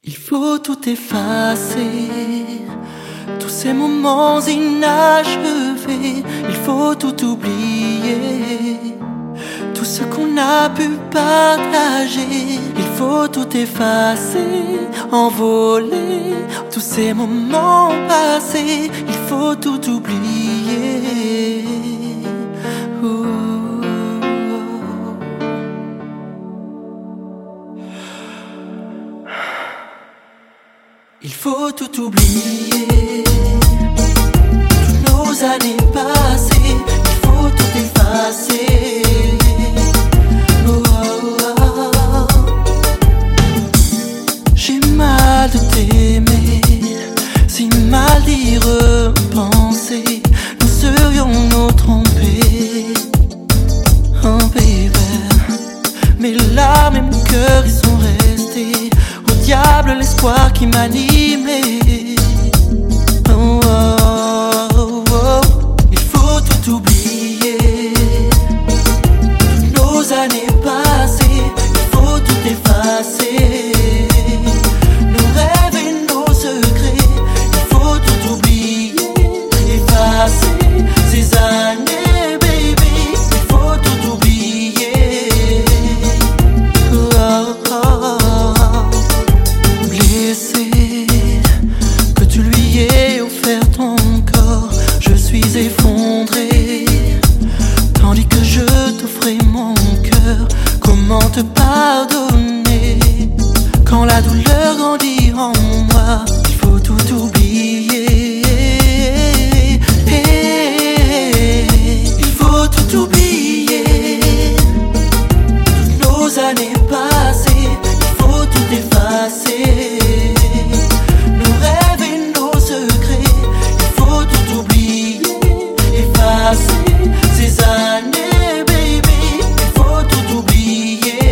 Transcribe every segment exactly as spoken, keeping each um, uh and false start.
Il faut tout effacer, tous ces moments inachevés. Il faut tout oublier, tout ce qu'on a pu partager. Il faut tout effacer, envoler tous ces moments passés. Il faut tout oublier. Ouh. Il faut tout oublier, toutes nos années passées. Il faut tout effacer. Oh, oh, oh. J'ai mal de t'aimer, si mal d'y repenser. Nous serions-nous trompés? Oh baby, mes larmes et mon cœur y sont restés. Au diable l'espoir qui m'animait. Oh, oh, oh. Il faut tout oublier, toutes nos années passées. Il faut tout effacer, nos rêves et nos secrets. Il faut tout oublier, effacer ces années, baby. Il faut tout oublier. Oh, oh, oh. Blessé, que tu lui aies offert ton corps, je suis effondré, tandis que je t'offrais mon cœur. Comment te pardonner quand la douleur grandit en moi? Il faut tout oublier. Il faut tout oublier, toutes nos années passées. Il faut tout effacer, nos rêves et nos secrets. Il faut tout oublier, effacer ces années, baby. Il faut tout oublier.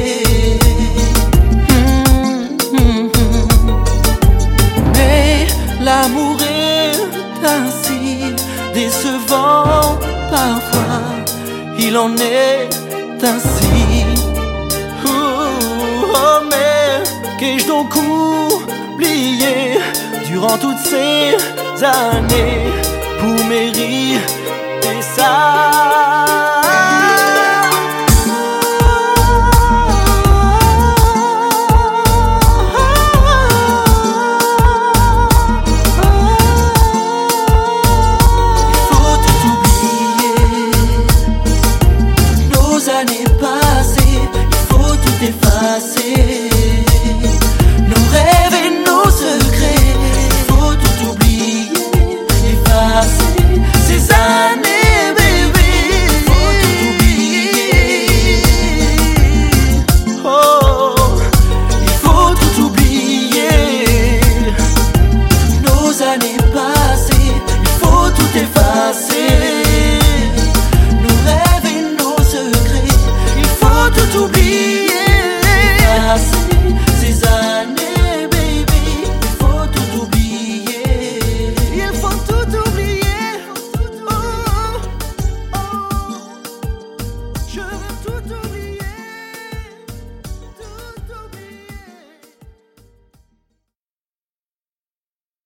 Mm-hmm. Mais l'amour est ainsi décevant parfois. Il en est ainsi. Oh, oh, mais qu'ai-je donc oublié durant toutes ces années pour mériter ça?